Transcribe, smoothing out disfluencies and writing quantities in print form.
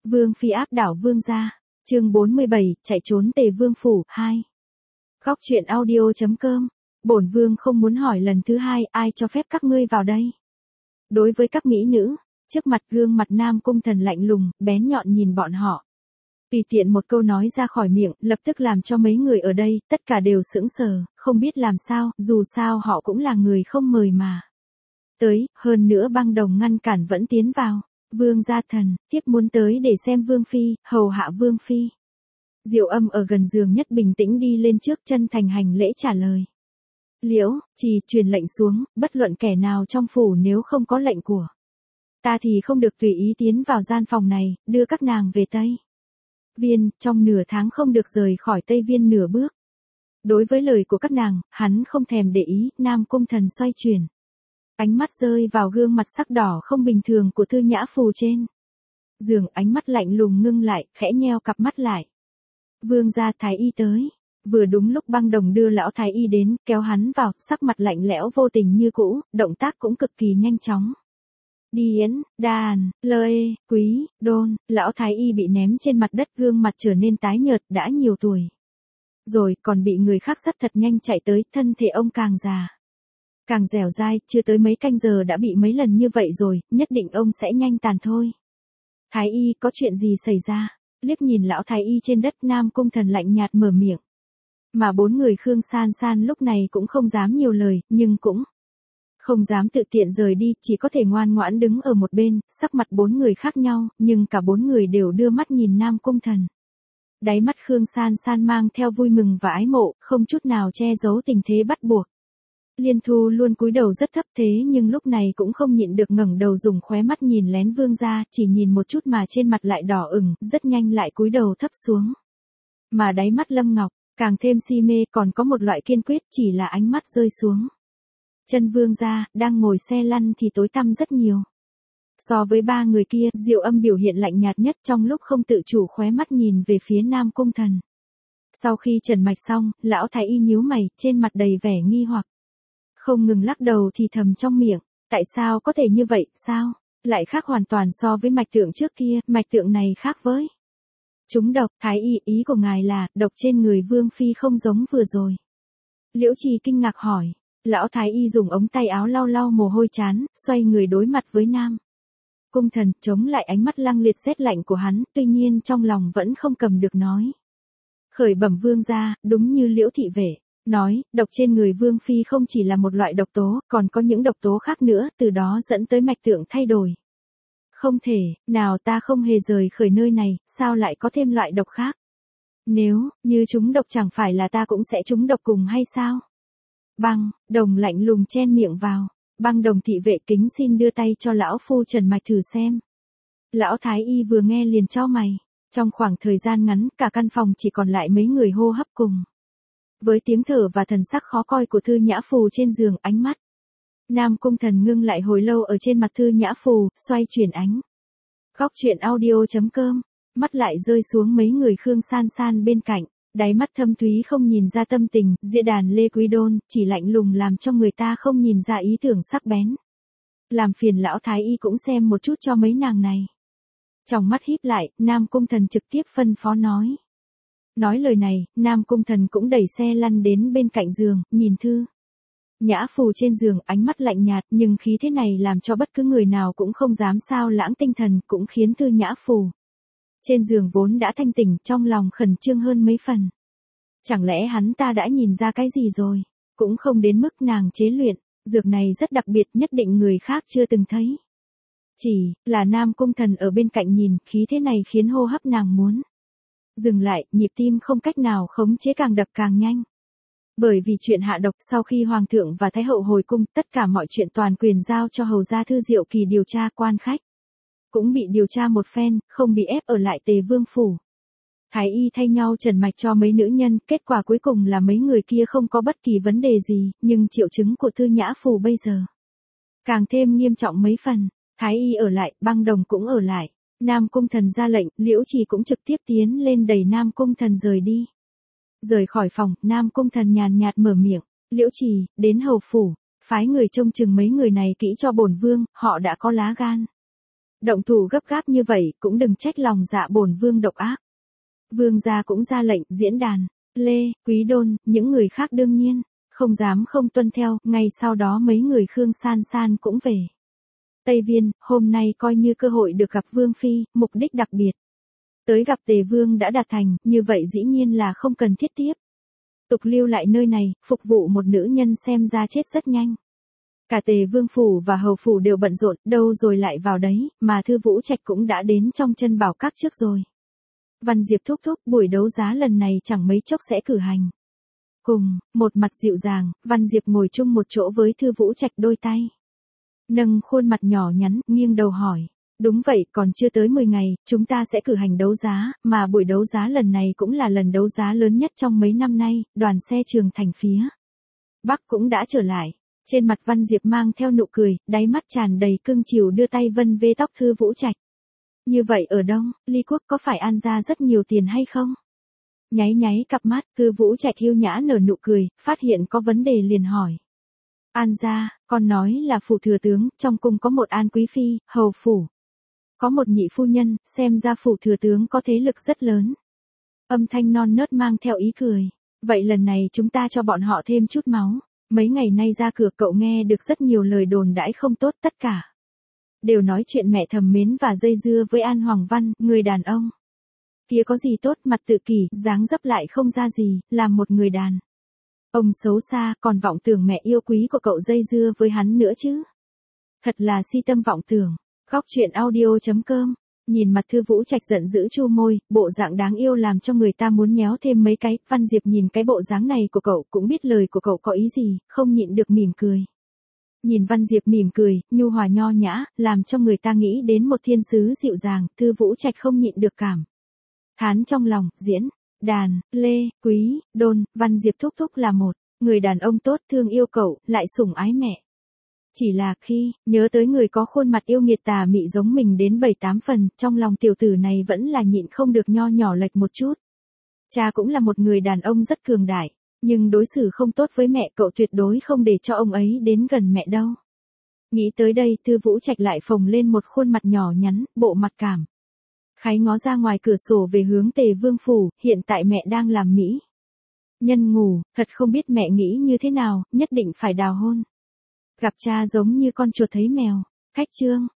Vương phi áp đảo vương gia. Chương 47, chạy trốn Tề Vương phủ 2. Góc truyện audio.com. Bổn vương không muốn hỏi lần thứ hai, ai cho phép các ngươi vào đây? Đối với các mỹ nữ, trước mặt gương mặt Nam Cung Thần lạnh lùng, bén nhọn nhìn bọn họ. Tùy tiện một câu nói ra khỏi miệng, lập tức làm cho mấy người ở đây, tất cả đều sững sờ, không biết làm sao, dù sao họ cũng là người không mời mà. Tới, hơn nữa băng đồng ngăn cản vẫn tiến vào. Vương gia thần, tiếp muốn tới để xem vương phi, hầu hạ vương phi. Diệu Âm ở gần giường nhất bình tĩnh đi lên trước, chân thành hành lễ trả lời. Liễu, chỉ truyền lệnh xuống, bất luận kẻ nào trong phủ nếu không có lệnh của ta thì không được tùy ý tiến vào gian phòng này, đưa các nàng về Tây Viên, trong nửa tháng không được rời khỏi Tây Viên nửa bước. Đối với lời của các nàng, hắn không thèm để ý. Nam Cung Thần xoay chuyển. Ánh mắt rơi vào gương mặt sắc đỏ không bình thường của Thư Nhã Phù trên giường, ánh mắt lạnh lùng ngưng lại, khẽ nheo cặp mắt lại. Vương gia thái y tới. Vừa đúng lúc băng đồng đưa lão thái y đến, kéo hắn vào, sắc mặt lạnh lẽo vô tình như cũ, động tác cũng cực kỳ nhanh chóng. Điến, Đàn, Lê, Quý, Đôn, lão thái y bị ném trên mặt đất, gương mặt trở nên tái nhợt, đã nhiều tuổi rồi, còn bị người khác dắt thật nhanh chạy tới, thân thể ông càng già càng dẻo dai, chưa tới mấy canh giờ đã bị mấy lần như vậy rồi, nhất định ông sẽ nhanh tàn thôi. Thái y, có chuyện gì xảy ra? Liếc nhìn lão thái y trên đất, Nam Cung Thần lạnh nhạt mở miệng. Mà bốn người Khương San San lúc này cũng không dám nhiều lời, nhưng cũng không dám tự tiện rời đi, chỉ có thể ngoan ngoãn đứng ở một bên. Sắc mặt bốn người khác nhau, nhưng cả bốn người đều đưa mắt nhìn Nam Cung Thần. Đáy mắt Khương San San mang theo vui mừng và ái mộ, không chút nào che giấu tình thế bắt buộc. Liên Thu luôn cúi đầu rất thấp, thế nhưng lúc này cũng không nhịn được ngẩng đầu, dùng khóe mắt nhìn lén vương gia, chỉ nhìn một chút mà trên mặt lại đỏ ửng, rất nhanh lại cúi đầu thấp xuống. Mà đáy mắt Lâm Ngọc càng thêm si mê, còn có một loại kiên quyết, chỉ là ánh mắt rơi xuống chân vương gia, đang ngồi xe lăn thì tối tăm rất nhiều. So với ba người kia, Diệu Âm biểu hiện lạnh nhạt nhất, trong lúc không tự chủ khóe mắt nhìn về phía Nam Cung Thần. Sau khi trần mạch xong, lão thái y nhíu mày, trên mặt đầy vẻ nghi hoặc. Không ngừng lắc đầu thì thầm trong miệng, tại sao có thể như vậy, sao? Lại khác hoàn toàn so với mạch tượng trước kia, mạch tượng này khác với chúng độc. Thái y, ý của ngài là, độc trên người vương phi không giống vừa rồi. Liễu Trì kinh ngạc hỏi. Lão thái y dùng ống tay áo lau lau mồ hôi trán, xoay người đối mặt với Nam Cung Thần, chống lại ánh mắt lăng liệt rét lạnh của hắn, tuy nhiên trong lòng vẫn không cầm được nói. Khởi bẩm vương gia, đúng như Liễu thị vệ nói, độc trên người vương phi không chỉ là một loại độc tố, còn có những độc tố khác nữa, từ đó dẫn tới mạch tượng thay đổi. Không thể, nào ta không hề rời khỏi nơi này, sao lại có thêm loại độc khác? Nếu như chúng độc chẳng phải là ta cũng sẽ trúng độc cùng hay sao? Băng đồng lạnh lùng chen miệng vào. Băng đồng thị vệ kính xin đưa tay cho lão phu trần mạch thử xem. Lão thái y vừa nghe liền chau mày. Trong khoảng thời gian ngắn, cả căn phòng chỉ còn lại mấy người hô hấp cùng với tiếng thở và thần sắc khó coi của Thư Nhã Phù trên giường. Ánh mắt Nam Cung Thần ngưng lại hồi lâu ở trên mặt Thư Nhã Phù, xoay chuyển ánh góc truyện audio.com, mắt lại rơi xuống mấy người Khương San San bên cạnh. Đáy mắt thâm thúy không nhìn ra tâm tình, Diệ Đàn Lê Quý Đôn, chỉ lạnh lùng làm cho người ta không nhìn ra ý tưởng sắc bén. Làm phiền lão thái y cũng xem một chút cho mấy nàng này. Trong mắt híp lại, Nam Cung Thần trực tiếp phân phó nói. Nói lời này, Nam Cung Thần cũng đẩy xe lăn đến bên cạnh giường, nhìn Thư Nhã Phù trên giường, ánh mắt lạnh nhạt, nhưng khí thế này làm cho bất cứ người nào cũng không dám sao lãng tinh thần, cũng khiến Thư Nhã Phù trên giường vốn đã thanh tỉnh, trong lòng khẩn trương hơn mấy phần. Chẳng lẽ hắn ta đã nhìn ra cái gì rồi? Cũng không đến mức nàng chế luyện, dược này rất đặc biệt, nhất định người khác chưa từng thấy. Chỉ là Nam Cung Thần ở bên cạnh nhìn, khí thế này khiến hô hấp nàng muốn dừng lại, nhịp tim không cách nào khống chế, càng đập càng nhanh. Bởi vì chuyện hạ độc, sau khi Hoàng thượng và Thái hậu hồi cung, tất cả mọi chuyện toàn quyền giao cho hầu gia Thư Diệu Kỳ điều tra, quan khách cũng bị điều tra một phen, không bị ép ở lại Tề Vương phủ. Thái y thay nhau trần mạch cho mấy nữ nhân, kết quả cuối cùng là mấy người kia không có bất kỳ vấn đề gì, nhưng triệu chứng của Thư Nhã Phù bây giờ càng thêm nghiêm trọng mấy phần. Thái y ở lại, băng đồng cũng ở lại. Nam Cung Thần ra lệnh, Liễu Trì cũng trực tiếp tiến lên đẩy Nam Cung Thần rời đi. Rời khỏi phòng, Nam Cung Thần nhàn nhạt mở miệng, Liễu Trì, đến hầu phủ, phái người trông chừng mấy người này kỹ cho bổn vương, họ đã có lá gan Động thủ gấp gáp như vậy cũng đừng trách lòng dạ bổn vương độc ác. Vương gia cũng ra lệnh, diễn đàn, Lê, Quý Đôn, những người khác đương nhiên không dám không tuân theo, ngay sau đó mấy người Khương San San cũng về. Tây Viên, hôm nay coi như cơ hội được gặp Vương Phi, mục đích đặc biệt. Tới gặp Tề Vương đã đạt thành, như vậy dĩ nhiên là không cần thiết tiếp tục lưu lại nơi này, phục vụ một nữ nhân xem ra chết rất nhanh. Cả Tề Vương phủ và hầu phủ đều bận rộn, đâu rồi lại vào đấy, mà Thư Vũ Trạch cũng đã đến trong chân bảo các trước rồi. Văn Diệp thúc thúc, buổi đấu giá lần này chẳng mấy chốc sẽ cử hành. Cùng, một mặt dịu dàng, Văn Diệp ngồi chung một chỗ với Thư Vũ Trạch, đôi tay nâng khuôn mặt nhỏ nhắn, nghiêng đầu hỏi. Đúng vậy, còn chưa tới 10 ngày, chúng ta sẽ cử hành đấu giá, mà buổi đấu giá lần này cũng là lần đấu giá lớn nhất trong mấy năm nay, đoàn xe Trường Thành phía Bắc cũng đã trở lại. Trên mặt Văn Diệp mang theo nụ cười, đáy mắt tràn đầy cưng chiều, đưa tay vân vê tóc Thư Vũ Trạch. Như vậy ở Đông, Ly Quốc có phải An ra rất nhiều tiền hay không? Nháy nháy cặp mắt, Thư Vũ Trạch hiu nhã nở nụ cười, phát hiện có vấn đề liền hỏi. An gia, con nói là phủ thừa tướng, trong cung có một An quý phi, hầu phủ có một nhị phu nhân, xem ra phủ thừa tướng có thế lực rất lớn. Âm thanh non nớt mang theo ý cười. Vậy lần này chúng ta cho bọn họ thêm chút máu. Mấy ngày nay ra cửa cậu nghe được rất nhiều lời đồn đãi không tốt, tất cả đều nói chuyện mẹ thầm mến và dây dưa với An Hoàng Văn, người đàn ông kia có gì tốt, mặt tự kỷ, dáng dấp lại không ra gì, làm một người đàn ông xấu xa, còn vọng tưởng mẹ yêu quý của cậu dây dưa với hắn nữa chứ. Thật là si tâm vọng tưởng. Góc truyện audio.com. Nhìn mặt Thư Vũ Trạch giận dữ chu môi, bộ dạng đáng yêu làm cho người ta muốn nhéo thêm mấy cái. Văn Diệp nhìn cái bộ dáng này của cậu, cũng biết lời của cậu có ý gì, không nhịn được mỉm cười. Nhìn Văn Diệp mỉm cười, nhu hòa nho nhã, làm cho người ta nghĩ đến một thiên sứ dịu dàng. Thư Vũ Trạch không nhịn được cảm thán trong lòng. Diễn đàn, Lê, Quý, Đôn, Văn Diệp thúc thúc là một người đàn ông tốt, thương yêu cậu, lại sủng ái mẹ. Chỉ là khi nhớ tới người có khuôn mặt yêu nghiệt tà mị giống mình đến 7-8 phần, trong lòng tiểu tử này vẫn là nhịn không được nho nhỏ lệch một chút. Cha cũng là một người đàn ông rất cường đại, nhưng đối xử không tốt với mẹ, cậu tuyệt đối không để cho ông ấy đến gần mẹ đâu. Nghĩ tới đây, Thư Vũ Trạch lại phồng lên một khuôn mặt nhỏ nhắn, bộ mặt cảm khái ngó ra ngoài cửa sổ về hướng Tề Vương phủ. Hiện tại mẹ đang làm mỹ nhân ngủ, thật không biết mẹ nghĩ như thế nào, nhất định phải đào hôn. Gặp cha giống như con chuột thấy mèo. Cách chương